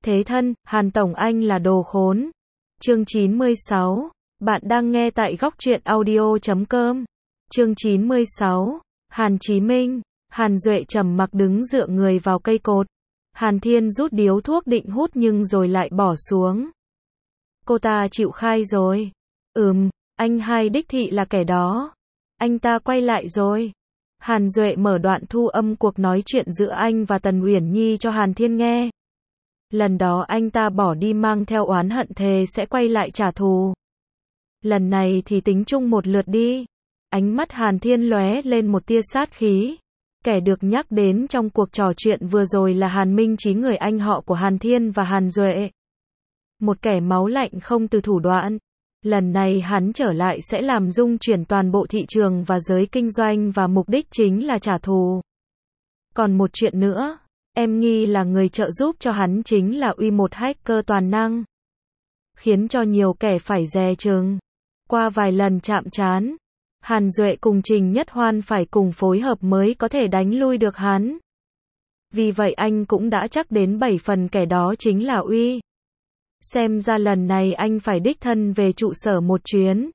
Thế thân, Hàn Tổng anh là đồ khốn. Chương 96. Bạn đang nghe tại góc truyện audio.com. Chương 96. Hàn Chí Minh. Hàn Duệ trầm mặc đứng dựa người vào cây cột. Hàn Thiên rút điếu thuốc định hút nhưng rồi lại bỏ xuống. Cô ta chịu khai rồi. Anh hai đích thị là kẻ đó. Anh ta quay lại rồi. Hàn Duệ mở đoạn thu âm cuộc nói chuyện giữa anh và Tần Uyển Nhi cho Hàn Thiên nghe. Lần đó anh ta bỏ đi mang theo oán hận thề sẽ quay lại trả thù. Lần này thì tính chung một lượt đi. Ánh mắt Hàn Thiên lóe lên một tia sát khí. Kẻ được nhắc đến trong cuộc trò chuyện vừa rồi là Hàn Minh Chí, người anh họ của Hàn Thiên và Hàn Duệ. Một kẻ máu lạnh không từ thủ đoạn. Lần này hắn trở lại sẽ làm rung chuyển toàn bộ thị trường và giới kinh doanh và mục đích chính là trả thù. Còn một chuyện nữa, em nghi là người trợ giúp cho hắn chính là Uy, một hacker toàn năng. Khiến cho nhiều kẻ phải dè chừng. Qua vài lần chạm trán, Hàn Duệ cùng Trình Nhất Hoan phải cùng phối hợp mới có thể đánh lui được hắn. Vì vậy anh cũng đã chắc đến 7 phần kẻ đó chính là Uy. Xem ra lần này anh phải đích thân về trụ sở một chuyến.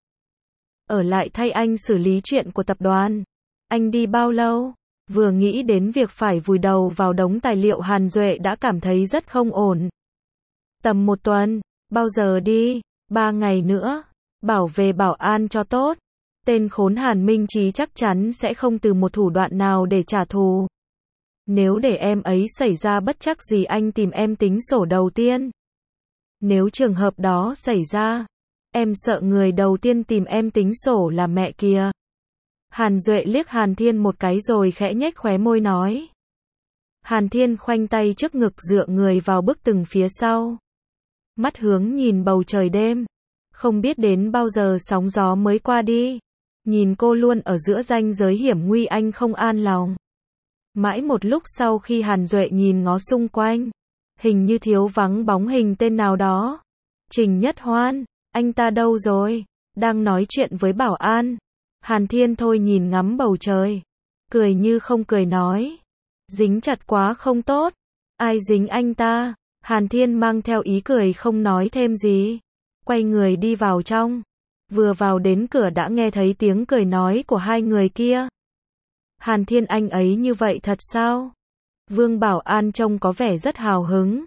Ở lại thay anh xử lý chuyện của tập đoàn. Anh đi bao lâu? Vừa nghĩ đến việc phải vùi đầu vào đống tài liệu, Hàn Duệ đã cảm thấy rất không ổn. Tầm 1 tuần. Bao giờ đi? 3 ngày nữa. Bảo vệ bảo an cho tốt. Tên khốn Hàn Minh Chí chắc chắn sẽ không từ một thủ đoạn nào để trả thù. Nếu để em ấy xảy ra bất trắc gì, anh tìm em tính sổ đầu tiên. Nếu trường hợp đó xảy ra, em sợ người đầu tiên tìm em tính sổ là mẹ kìa. Hàn Duệ liếc Hàn Thiên một cái rồi khẽ nhếch khóe môi nói. Hàn Thiên khoanh tay trước ngực dựa người vào bức tường phía sau. Mắt hướng nhìn bầu trời đêm. Không biết đến bao giờ sóng gió mới qua đi. Nhìn cô luôn ở giữa ranh giới hiểm nguy, anh không an lòng. Mãi một lúc sau khi Hàn Duệ nhìn ngó xung quanh, hình như thiếu vắng bóng hình tên nào đó. Trình Nhất Hoan, anh ta đâu rồi? Đang nói chuyện với bảo an. Hàn Thiên thôi nhìn ngắm bầu trời. Cười như không cười nói. Dính chặt quá không tốt. Ai dính anh ta? Hàn Thiên mang theo ý cười không nói thêm gì. Quay người đi vào trong. Vừa vào đến cửa đã nghe thấy tiếng cười nói của hai người kia. Hàn Thiên, anh ấy như vậy thật sao? Vương Bảo An trông có vẻ rất hào hứng.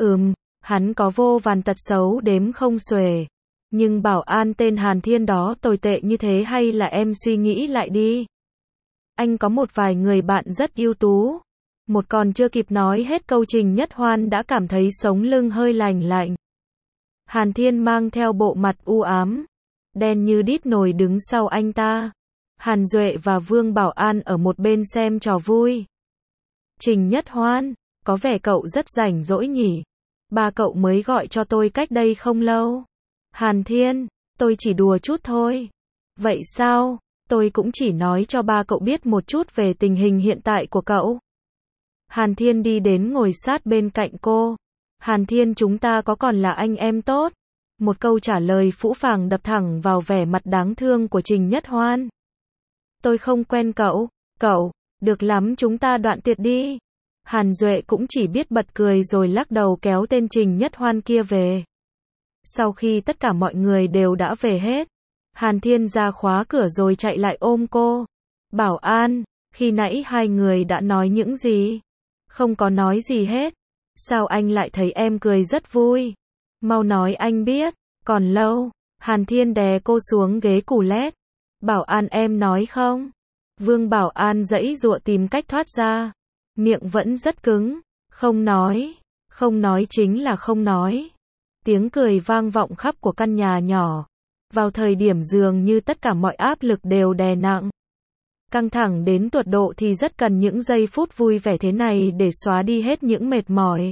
Hắn có vô vàn tật xấu đếm không xuể. Nhưng Bảo An tên Hàn Thiên đó tồi tệ như thế hay là em suy nghĩ lại đi. Anh có một vài người bạn rất ưu tú. Một còn chưa kịp nói hết câu, Trình Nhất Hoan đã cảm thấy sống lưng hơi lành lạnh. Hàn Thiên mang theo bộ mặt u ám, đen như đít nồi đứng sau anh ta. Hàn Duệ và Vương Bảo An ở một bên xem trò vui. Trình Nhất Hoan, có vẻ cậu rất rảnh rỗi nhỉ? Ba cậu mới gọi cho tôi cách đây không lâu. Hàn Thiên, tôi chỉ đùa chút thôi. Vậy sao? Tôi cũng chỉ nói cho ba cậu biết một chút về tình hình hiện tại của cậu. Hàn Thiên đi đến ngồi sát bên cạnh cô. Hàn Thiên, chúng ta có còn là anh em tốt? Một câu trả lời phũ phàng đập thẳng vào vẻ mặt đáng thương của Trình Nhất Hoan. Tôi không quen cậu. Cậu, được lắm, chúng ta đoạn tuyệt đi. Hàn Duệ cũng chỉ biết bật cười rồi lắc đầu kéo tên Trình Nhất Hoan kia về. Sau khi tất cả mọi người đều đã về hết, Hàn Thiên ra khóa cửa rồi chạy lại ôm cô. Bảo An, khi nãy hai người đã nói những gì? Không có nói gì hết. Sao anh lại thấy em cười rất vui? Mau nói anh biết. Còn lâu. Hàn Thiên đè cô xuống ghế củ lét. Bảo An, em nói không? Vương Bảo An giãy giụa tìm cách thoát ra. Miệng vẫn rất cứng. Không nói. Không nói chính là không nói. Tiếng cười vang vọng khắp của căn nhà nhỏ. Vào thời điểm dường như tất cả mọi áp lực đều đè nặng. Căng thẳng đến tột độ thì rất cần những giây phút vui vẻ thế này để xóa đi hết những mệt mỏi.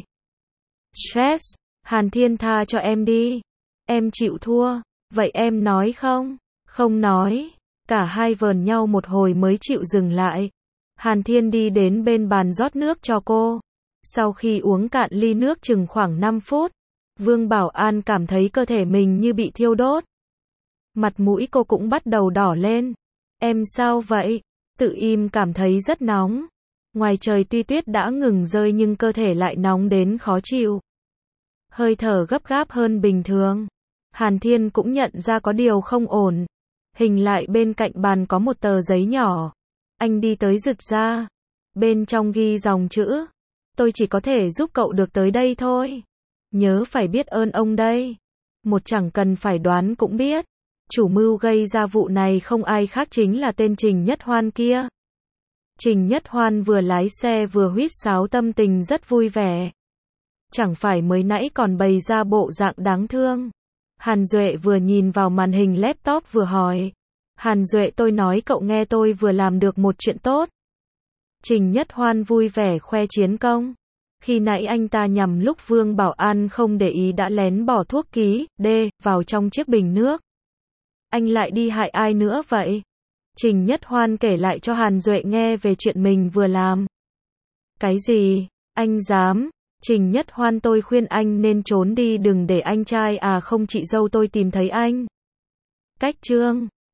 Stress. Hàn Thiên, tha cho em đi. Em chịu thua. Vậy em nói không? Không nói. Cả hai vờn nhau một hồi mới chịu dừng lại. Hàn Thiên đi đến bên bàn rót nước cho cô. Sau khi uống cạn ly nước chừng khoảng 5 phút, Vương Bảo An cảm thấy cơ thể mình như bị thiêu đốt. Mặt mũi cô cũng bắt đầu đỏ lên. Em sao vậy? Tự im cảm thấy rất nóng. Ngoài trời tuy tuyết đã ngừng rơi nhưng cơ thể lại nóng đến khó chịu. hơi thở gấp gáp hơn bình thường. Hàn Thiên cũng nhận ra có điều không ổn. Hình lại bên cạnh bàn có một tờ giấy nhỏ. Anh đi tới giật ra. Bên trong ghi dòng chữ. Tôi chỉ có thể giúp cậu được tới đây thôi. Nhớ phải biết ơn ông đây. Một chẳng cần phải đoán cũng biết. Chủ mưu gây ra vụ này không ai khác chính là tên Trình Nhất Hoan kia. Trình Nhất Hoan vừa lái xe vừa huýt sáo tâm tình rất vui vẻ. Chẳng phải mới nãy còn bày ra bộ dạng đáng thương. Hàn Duệ vừa nhìn vào màn hình laptop vừa hỏi. Hàn Duệ, tôi nói cậu nghe, tôi vừa làm được một chuyện tốt. Trình Nhất Hoan vui vẻ khoe chiến công. Khi nãy anh ta nhằm lúc Vương Bảo An không để ý đã lén bỏ thuốc ký D vào trong chiếc bình nước. Anh lại đi hại ai nữa vậy? Trình Nhất Hoan kể lại cho Hàn Duệ nghe về chuyện mình vừa làm. Cái gì? Anh dám? Trình Nhất Hoan, tôi khuyên anh nên trốn đi, đừng để anh trai không chị dâu tôi tìm thấy anh. Cách chương